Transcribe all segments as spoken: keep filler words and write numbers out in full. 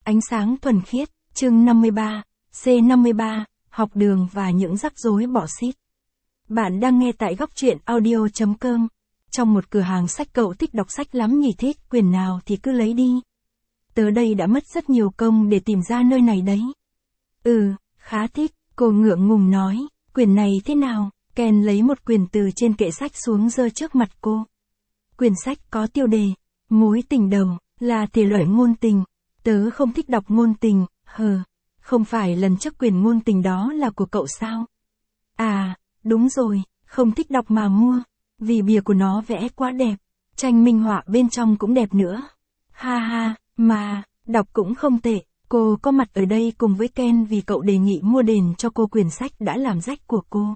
Ánh sáng thuần khiết, chương năm mươi ba, C năm mươi ba, học đường và những rắc rối bỏ xít. Bạn đang nghe tại góc truyện audio chấm com. Trong một cửa hàng sách cậu thích đọc sách lắm nhỉ, thích quyển nào thì cứ lấy đi. Tớ đây đã mất rất nhiều công để tìm ra nơi này đấy. Ừ, khá thích, cô ngượng ngùng nói, quyển này thế nào? Ken lấy một quyển từ trên kệ sách xuống giơ trước mặt cô. Quyển sách có tiêu đề, mối tình đầu, là thể loại ngôn tình. Tớ không thích đọc ngôn tình, hờ. Không phải lần trước quyển ngôn tình đó là của cậu sao? À, đúng rồi, không thích đọc mà mua. Vì bìa của nó vẽ quá đẹp. Tranh minh họa bên trong cũng đẹp nữa. Ha ha, mà, đọc cũng không tệ. Cô có mặt ở đây cùng với Ken vì cậu đề nghị mua đền cho cô quyển sách đã làm rách của cô.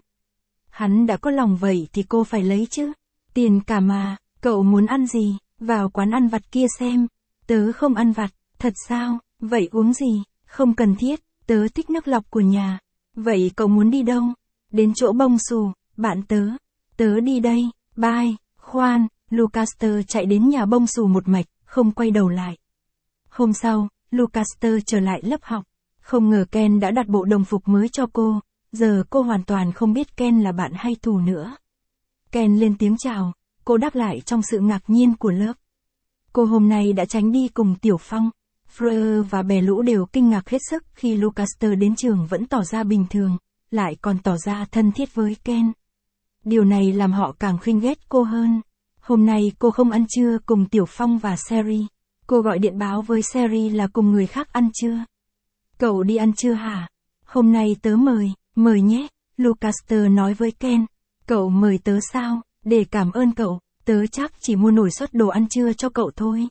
Hắn đã có lòng vậy thì cô phải lấy chứ. Tiền cả mà, cậu muốn ăn gì? Vào quán ăn vặt kia xem. Tớ không ăn vặt, thật sao? Vậy uống gì? Không cần thiết, tớ thích nước lọc của nhà. Vậy cậu muốn đi đâu? Đến chỗ bông xù, bạn tớ. Tớ đi đây, bye. Khoan, Lucaster chạy đến nhà bông xù một mạch, không quay đầu lại. Hôm sau, Lucaster trở lại lớp học. Không ngờ Ken đã đặt bộ đồng phục mới cho cô. Giờ cô hoàn toàn không biết Ken là bạn hay thù nữa. Ken lên tiếng chào, cô đáp lại trong sự ngạc nhiên của lớp. Cô hôm nay đã tránh đi cùng Tiểu Phong. Fleur và bè lũ đều kinh ngạc hết sức khi Lucaster đến trường vẫn tỏ ra bình thường, lại còn tỏ ra thân thiết với Ken. Điều này làm họ càng khinh ghét cô hơn. Hôm nay cô không ăn trưa cùng Tiểu Phong và Sherry. Cô gọi điện báo với Sherry là cùng người khác ăn trưa. Cậu đi ăn trưa hả? Hôm nay tớ mời, mời nhé, Lucaster nói với Ken. Cậu mời tớ sao? Để cảm ơn cậu, tớ chắc chỉ mua nổi suất đồ ăn trưa cho cậu thôi.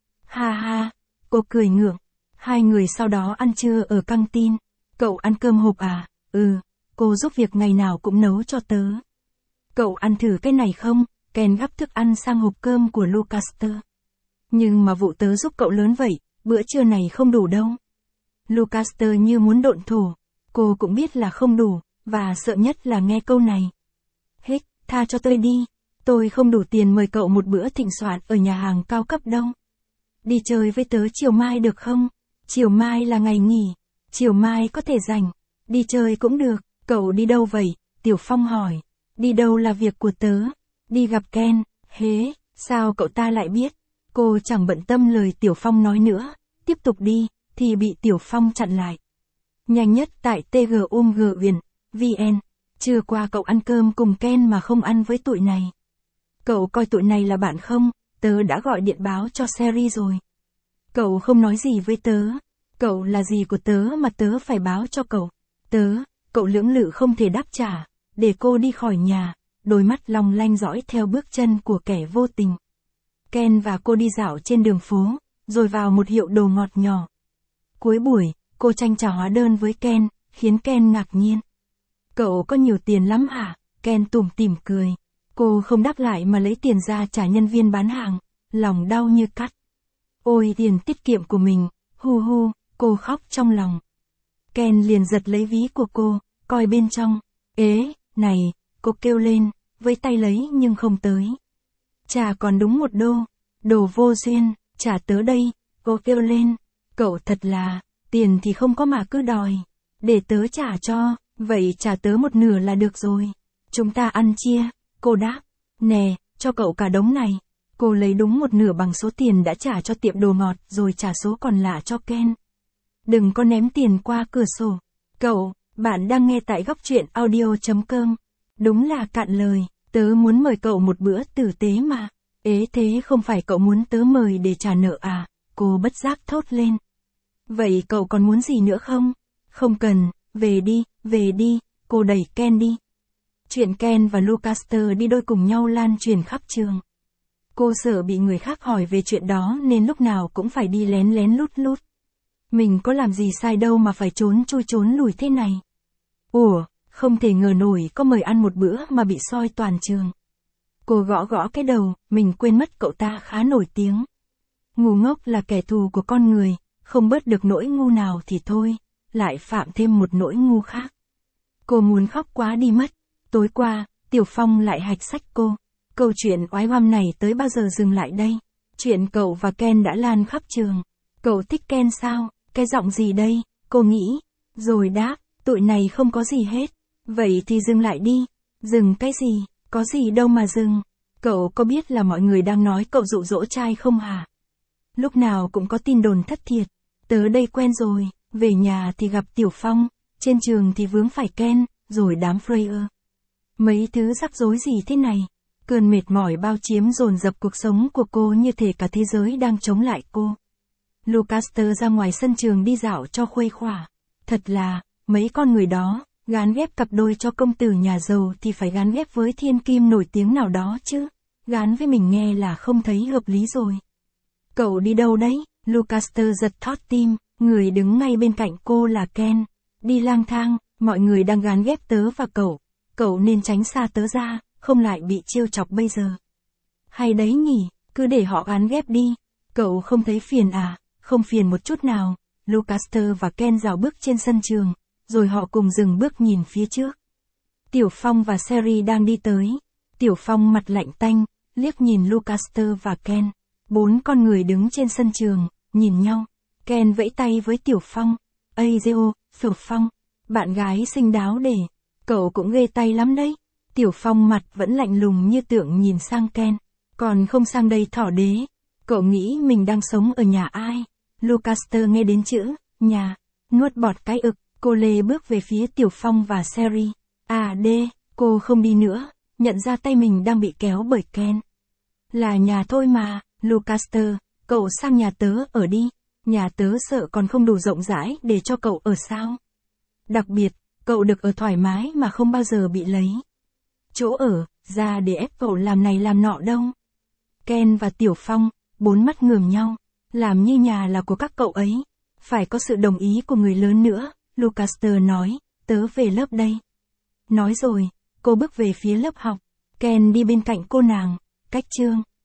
Ha ha, cô cười ngượng. Hai người sau đó ăn trưa ở căng tin. Cậu ăn cơm hộp à? Ừ, cô giúp việc ngày nào cũng nấu cho tớ. Cậu ăn thử cái này không? Ken gắp thức ăn sang hộp cơm của Lucaster. Nhưng mà vụ tớ giúp cậu lớn vậy, bữa trưa này không đủ đâu. Lucaster như muốn độn thổ. Cô cũng biết là không đủ, và sợ nhất là nghe câu này. Hích, tha cho tôi đi. Tôi không đủ tiền mời cậu một bữa thịnh soạn ở nhà hàng cao cấp đâu. Đi chơi với tớ chiều mai được không? Chiều mai là ngày nghỉ. Chiều mai có thể rảnh. Đi chơi cũng được. Cậu đi đâu vậy? Tiểu Phong hỏi. Đi đâu là việc của tớ. Đi gặp Ken. Hế, sao cậu ta lại biết? Cô chẳng bận tâm lời Tiểu Phong nói nữa. Tiếp tục đi, thì bị Tiểu Phong chặn lại. Nhanh nhất tại tgumgvn, vn. Trưa qua cậu ăn cơm cùng Ken mà không ăn với tụi này. Cậu coi tụi này là bạn không? Tớ đã gọi điện báo cho Sherry rồi. Cậu không nói gì với tớ. Cậu là gì của tớ mà tớ phải báo cho cậu. Tớ, cậu lưỡng lự không thể đáp trả. Để cô đi khỏi nhà. Đôi mắt long lanh dõi theo bước chân của kẻ vô tình. Ken và cô đi dạo trên đường phố, rồi vào một hiệu đồ ngọt nhỏ. Cuối buổi, cô tranh trả hóa đơn với Ken, khiến Ken ngạc nhiên. Cậu có nhiều tiền lắm hả? Ken tủm tỉm cười. Cô không đáp lại mà lấy tiền ra trả nhân viên bán hàng, lòng đau như cắt. Ôi tiền tiết kiệm của mình, hu hu, cô khóc trong lòng. Ken liền giật lấy ví của cô, coi bên trong. Ế, này, cô kêu lên, với tay lấy nhưng không tới. Trả còn đúng một đô, đồ vô duyên, trả tớ đây, cô kêu lên. Cậu thật là, tiền thì không có mà cứ đòi. Để tớ trả cho, vậy trả tớ một nửa là được rồi. Chúng ta ăn chia, cô đáp. Nè, cho cậu cả đống này. Cô lấy đúng một nửa bằng số tiền đã trả cho tiệm đồ ngọt rồi trả số còn lại cho Ken. Đừng có ném tiền qua cửa sổ. Cậu, bạn đang nghe tại góc truyện audio chấm com. Đúng là cạn lời, tớ muốn mời cậu một bữa tử tế mà. Ế thế không phải cậu muốn tớ mời để trả nợ à? Cô bất giác thốt lên. Vậy cậu còn muốn gì nữa không? Không cần, về đi, về đi, cô đẩy Ken đi. Chuyện Ken và Lucaster đi đôi cùng nhau lan truyền khắp trường. Cô sợ bị người khác hỏi về chuyện đó nên lúc nào cũng phải đi lén lén lút lút. Mình có làm gì sai đâu mà phải trốn chui trốn lùi thế này. Ủa, không thể ngờ nổi có mời ăn một bữa mà bị soi toàn trường. Cô gõ gõ cái đầu, mình quên mất cậu ta khá nổi tiếng. Ngu ngốc là kẻ thù của con người, không bớt được nỗi ngu nào thì thôi, lại phạm thêm một nỗi ngu khác. Cô muốn khóc quá đi mất. Tối qua, Tiểu Phong lại hạch sách cô. Câu chuyện oái oăm này tới bao giờ dừng lại đây? Chuyện cậu và Ken đã lan khắp trường. Cậu thích Ken sao? cái giọng gì đây, cô nghĩ. Rồi đáp, tụi này không có gì hết. Vậy thì dừng lại đi. Dừng cái gì, có gì đâu mà dừng. Cậu có biết là mọi người đang nói cậu dụ dỗ trai không hả? Lúc nào cũng có tin đồn thất thiệt. Tớ đây quen rồi, về nhà thì gặp Tiểu Phong, trên trường thì vướng phải Ken, rồi đám Freya. Mấy thứ rắc rối gì thế này? Cơn mệt mỏi bao chiếm dồn dập cuộc sống của cô như thể cả thế giới đang chống lại cô. Lucaster ra ngoài sân trường đi dạo cho khuây khỏa. Thật là, mấy con người đó, gán ghép cặp đôi cho công tử nhà giàu thì phải gán ghép với thiên kim nổi tiếng nào đó chứ. Gán với mình nghe là không thấy hợp lý rồi. Cậu đi đâu đấy? Lucaster giật thót tim, người đứng ngay bên cạnh cô là Ken. Đi lang thang, mọi người đang gán ghép tớ và cậu. Cậu nên tránh xa tớ ra, không lại bị trêu chọc bây giờ. Hay đấy nhỉ, cứ để họ gán ghép đi. Cậu không thấy phiền à? Không phiền một chút nào. Lucaster và Ken dạo bước trên sân trường, rồi họ cùng dừng bước nhìn phía trước. Tiểu Phong và Sherry đang đi tới. Tiểu Phong mặt lạnh tanh, liếc nhìn Lucaster và Ken. Bốn con người đứng trên sân trường, nhìn nhau. Ken vẫy tay với Tiểu Phong. Ây dê ô, Tiểu Phong, bạn gái xinh đáo để. Cậu cũng ghê tay lắm đấy. Tiểu Phong mặt vẫn lạnh lùng như tượng nhìn sang Ken. Còn không sang đây thỏ đế. Cậu nghĩ mình đang sống ở nhà ai? Lucaster nghe đến chữ, nhà, nuốt bọt cái ực, cô lê bước về phía Tiểu Phong và Sherry. À đê, cô không đi nữa, nhận ra tay mình đang bị kéo bởi Ken. Là nhà thôi mà, Lucaster, cậu sang nhà tớ ở đi. Nhà tớ sợ còn không đủ rộng rãi để cho cậu ở sao. Đặc biệt, cậu được ở thoải mái mà không bao giờ bị lấy chỗ ở, ra để ép cậu làm này làm nọ đâu. Ken và Tiểu Phong, bốn mắt ngườm nhau, làm như nhà là của các cậu ấy. Phải có sự đồng ý của người lớn nữa, Lucaster nói, tớ về lớp đây. Nói rồi, cô bước về phía lớp học, Ken đi bên cạnh cô nàng, cách chương.